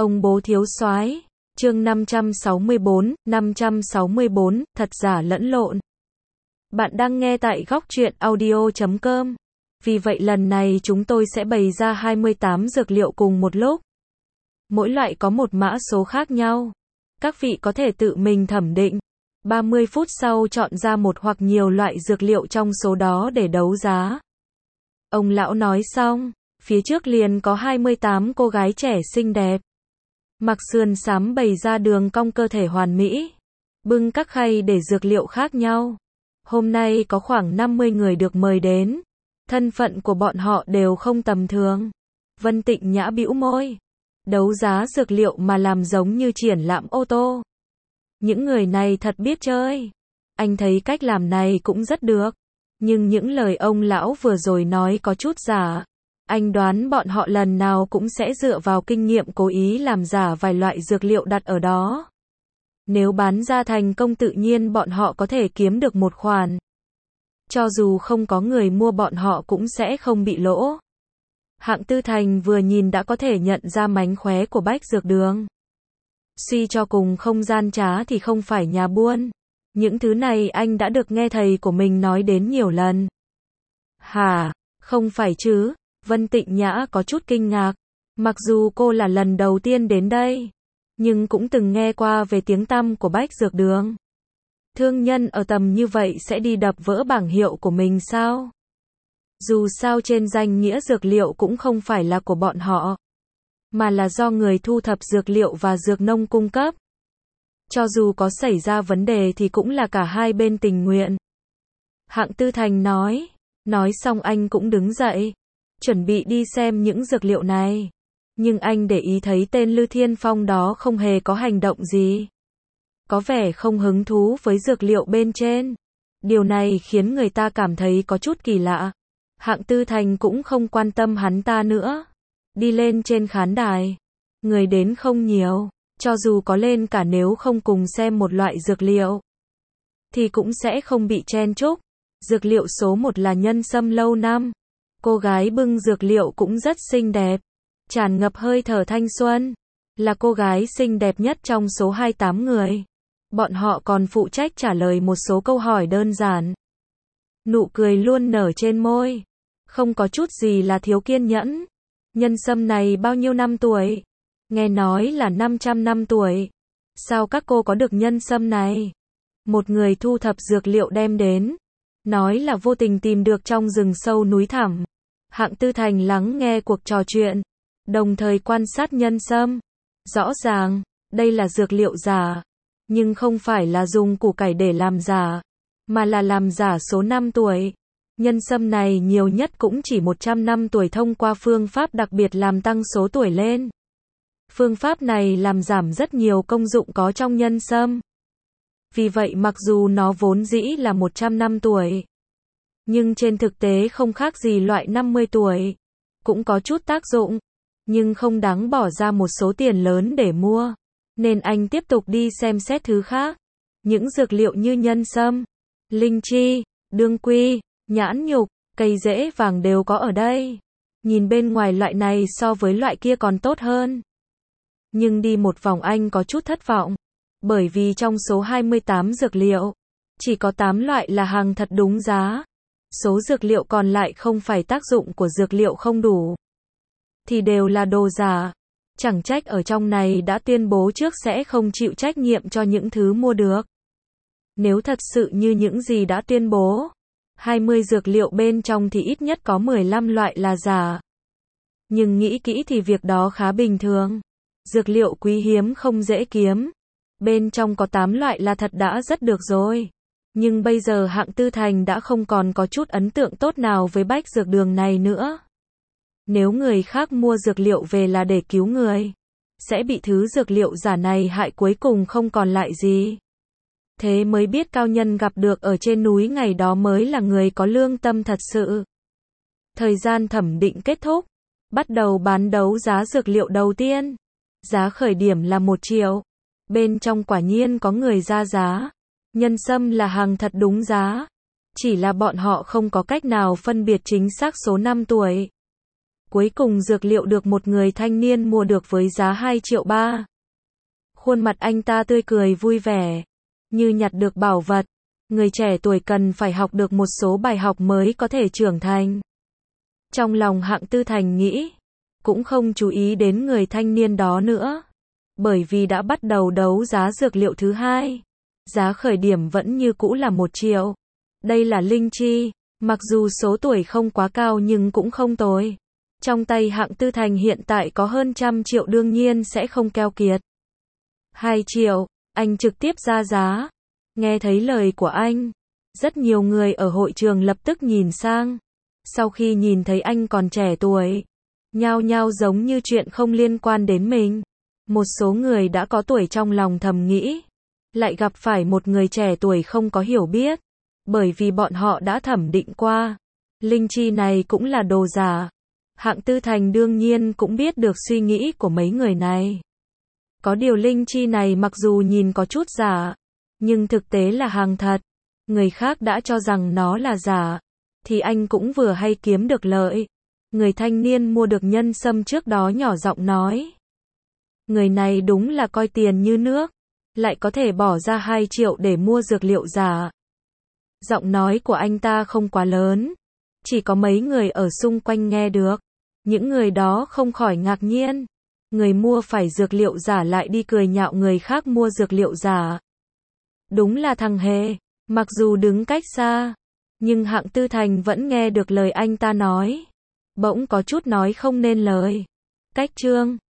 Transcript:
Ông bố thiếu soái. Chương 564, thật giả lẫn lộn. Bạn đang nghe tại góc truyện audio.com. Vì vậy lần này chúng tôi sẽ bày ra 28 dược liệu cùng một lúc. Mỗi loại có một mã số khác nhau. Các vị có thể tự mình thẩm định. 30 phút sau chọn ra một hoặc nhiều loại dược liệu trong số đó để đấu giá. Ông lão nói xong, phía trước liền có 28 cô gái trẻ xinh đẹp. Mặc sườn xám bày ra đường cong cơ thể hoàn mỹ. Bưng các khay để dược liệu khác nhau. Hôm nay có khoảng 50 người được mời đến. Thân phận của bọn họ đều không tầm thường. Vân Tịnh Nhã bĩu môi. Đấu giá dược liệu mà làm giống như triển lãm ô tô. Những người này thật biết chơi. Anh thấy cách làm này cũng rất được. Nhưng những lời ông lão vừa rồi nói có chút giả. Anh đoán bọn họ lần nào cũng sẽ dựa vào kinh nghiệm cố ý làm giả vài loại dược liệu đặt ở đó. Nếu bán ra thành công tự nhiên bọn họ có thể kiếm được một khoản. Cho dù không có người mua bọn họ cũng sẽ không bị lỗ. Hạng Tư Thành vừa nhìn đã có thể nhận ra mánh khóe của Bách Dược Đường. Suy cho cùng không gian trá thì không phải nhà buôn. Những thứ này anh đã được nghe thầy của mình nói đến nhiều lần. Hả? Không phải chứ? Vân Tịnh Nhã có chút kinh ngạc. Mặc dù cô là lần đầu tiên đến đây, nhưng cũng từng nghe qua về tiếng tăm của Bách Dược Đường. Thương nhân ở tầm như vậy sẽ đi đập vỡ bảng hiệu của mình sao? Dù sao trên danh nghĩa dược liệu cũng không phải là của bọn họ, mà là do người thu thập dược liệu và dược nông cung cấp. Cho dù có xảy ra vấn đề thì cũng là cả hai bên tình nguyện. Hạng Tư Thành nói. Nói xong anh cũng đứng dậy, chuẩn bị đi xem những dược liệu này. Nhưng anh để ý thấy tên Lư Thiên Phong đó không hề có hành động gì. Có vẻ không hứng thú với dược liệu bên trên. Điều này khiến người ta cảm thấy có chút kỳ lạ. Hạng Tư Thành cũng không quan tâm hắn ta nữa. Đi lên trên khán đài. Người đến không nhiều. Cho dù có lên cả nếu không cùng xem một loại dược liệu, thì cũng sẽ không bị chen chúc. Dược liệu số 1 là nhân sâm lâu năm. Cô gái bưng dược liệu cũng rất xinh đẹp. Tràn ngập hơi thở thanh xuân. Là cô gái xinh đẹp nhất trong số 28 người. Bọn họ còn phụ trách trả lời một số câu hỏi đơn giản. Nụ cười luôn nở trên môi. Không có chút gì là thiếu kiên nhẫn. Nhân sâm này bao nhiêu năm tuổi? Nghe nói là 500 năm tuổi. Sao các cô có được nhân sâm này? Một người thu thập dược liệu đem đến. Nói là vô tình tìm được trong rừng sâu núi thẳm. Hạng Tư Thành lắng nghe cuộc trò chuyện, đồng thời quan sát nhân sâm. Rõ ràng, đây là dược liệu giả. Nhưng không phải là dùng củ cải để làm giả, mà là làm giả số 5 tuổi. Nhân sâm này nhiều nhất cũng chỉ 100 năm tuổi thông qua phương pháp đặc biệt làm tăng số tuổi lên. Phương pháp này làm giảm rất nhiều công dụng có trong nhân sâm. Vì vậy mặc dù nó vốn dĩ là 100 năm tuổi, nhưng trên thực tế không khác gì loại 50 tuổi. Cũng có chút tác dụng, nhưng không đáng bỏ ra một số tiền lớn để mua. Nên anh tiếp tục đi xem xét thứ khác. Những dược liệu như nhân sâm, linh chi, đương quy, nhãn nhục, cây rễ vàng đều có ở đây. Nhìn bên ngoài loại này so với loại kia còn tốt hơn. Nhưng đi một vòng anh có chút thất vọng. Bởi vì trong số 28 dược liệu, chỉ có 8 loại là hàng thật đúng giá. Số dược liệu còn lại không phải tác dụng của dược liệu không đủ, thì đều là đồ giả. Chẳng trách ở trong này đã tuyên bố trước sẽ không chịu trách nhiệm cho những thứ mua được. Nếu thật sự như những gì đã tuyên bố, 20 dược liệu bên trong thì ít nhất có 15 loại là giả. Nhưng nghĩ kỹ thì việc đó khá bình thường. Dược liệu quý hiếm không dễ kiếm. Bên trong có 8 loại là thật đã rất được rồi. Nhưng bây giờ Hạng Tư Thành đã không còn có chút ấn tượng tốt nào với Bách Dược Đường này nữa. Nếu người khác mua dược liệu về là để cứu người, sẽ bị thứ dược liệu giả này hại cuối cùng không còn lại gì. Thế mới biết cao nhân gặp được ở trên núi ngày đó mới là người có lương tâm thật sự. Thời gian thẩm định kết thúc. Bắt đầu bán đấu giá dược liệu đầu tiên. Giá khởi điểm là 1 triệu. Bên trong quả nhiên có người ra giá. Nhân sâm là hàng thật đúng giá. Chỉ là bọn họ không có cách nào phân biệt chính xác số năm tuổi. Cuối cùng dược liệu được một người thanh niên mua được với giá 2,3 triệu. Khuôn mặt anh ta tươi cười vui vẻ, như nhặt được bảo vật. Người trẻ tuổi cần phải học được một số bài học mới có thể trưởng thành. Trong lòng Hạng Tư Thành nghĩ, cũng không chú ý đến người thanh niên đó nữa, bởi vì đã bắt đầu đấu giá dược liệu thứ hai. Giá khởi điểm vẫn như cũ là 1 triệu. Đây là linh chi, mặc dù số tuổi không quá cao nhưng cũng không tồi. Trong tay Hạng Tư Thành hiện tại có hơn 100 triệu đương nhiên sẽ không keo kiệt. 2 triệu, anh trực tiếp ra giá. Nghe thấy lời của anh, rất nhiều người ở hội trường lập tức nhìn sang. Sau khi nhìn thấy anh còn trẻ tuổi, nhao nhao giống như chuyện không liên quan đến mình. Một số người đã có tuổi trong lòng thầm nghĩ, lại gặp phải một người trẻ tuổi không có hiểu biết, bởi vì bọn họ đã thẩm định qua, linh chi này cũng là đồ giả. Hạng Tư Thành đương nhiên cũng biết được suy nghĩ của mấy người này. Có điều linh chi này mặc dù nhìn có chút giả, nhưng thực tế là hàng thật. Người khác đã cho rằng nó là giả, thì anh cũng vừa hay kiếm được lợi. Người thanh niên mua được nhân sâm trước đó nhỏ giọng nói. Người này đúng là coi tiền như nước, lại có thể bỏ ra 2 triệu để mua dược liệu giả. Giọng nói của anh ta không quá lớn, chỉ có mấy người ở xung quanh nghe được. Những người đó không khỏi ngạc nhiên. Người mua phải dược liệu giả lại đi cười nhạo người khác mua dược liệu giả. Đúng là thằng hề, mặc dù đứng cách xa, nhưng Hạng Tư Thành vẫn nghe được lời anh ta nói. Bỗng có chút nói không nên lời. Cách chương